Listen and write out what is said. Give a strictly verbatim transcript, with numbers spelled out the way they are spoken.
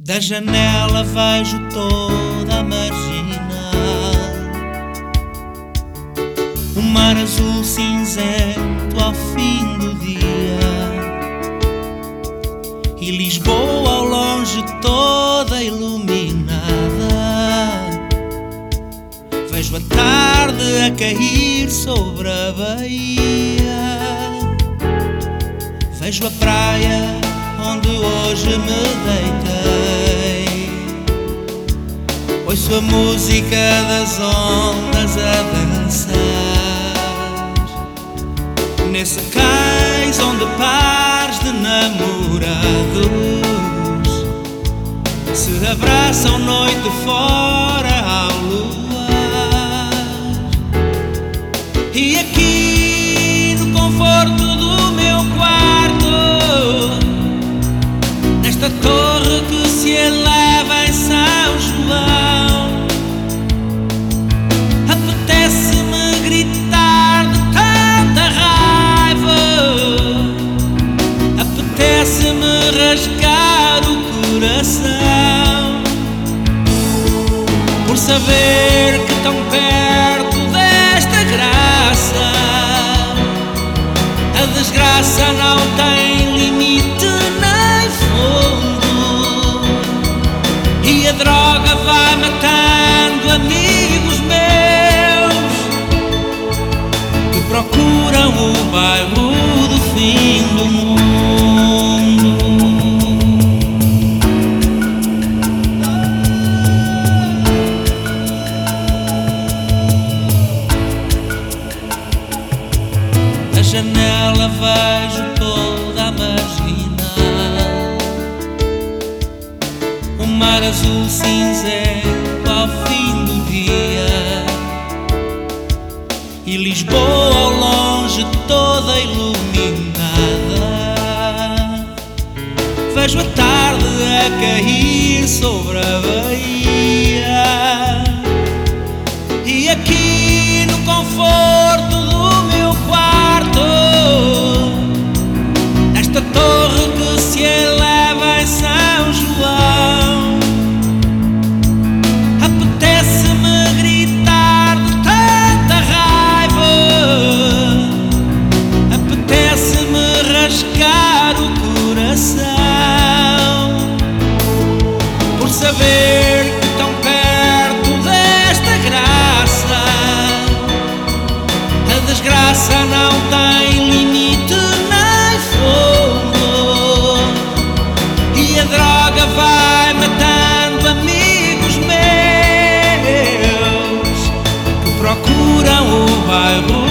Da janela vejo toda a marginal, o mar azul cinzento ao fim do dia, e Lisboa ao longe toda iluminada. Vejo a tarde a cair sobre a baía, vejo a praia onde hoje me deitei, ouço a música das ondas a dançar, nesse cais onde pares de namorados se abraçam noite fora ao luar. E aqui no conforto do meu quarto, nesta torre que se eleva em São João, apetece-me gritar de tanta raiva, apetece-me rasgar o coração, por saber que tão perto desta graça a desgraça não tem limite nem fundo, e a droga vai matando amigos meus que procuram o bairro do fim do mundo. Da janela vejo toda a marginal, o mar azul cinzento ao fim do dia, e Lisboa ao longe toda iluminada. Vejo a tarde a cair sobre a baía, e aqui no conforto do meu quarto, nesta torre que se eleva em São João, apetece-me gritar de tanta raiva, apetece-me rasgar o coração, por saber que tão perto desta graça a desgraça não tem limite nem fundo, e a droga vai matando amigos meus que procuram o bairro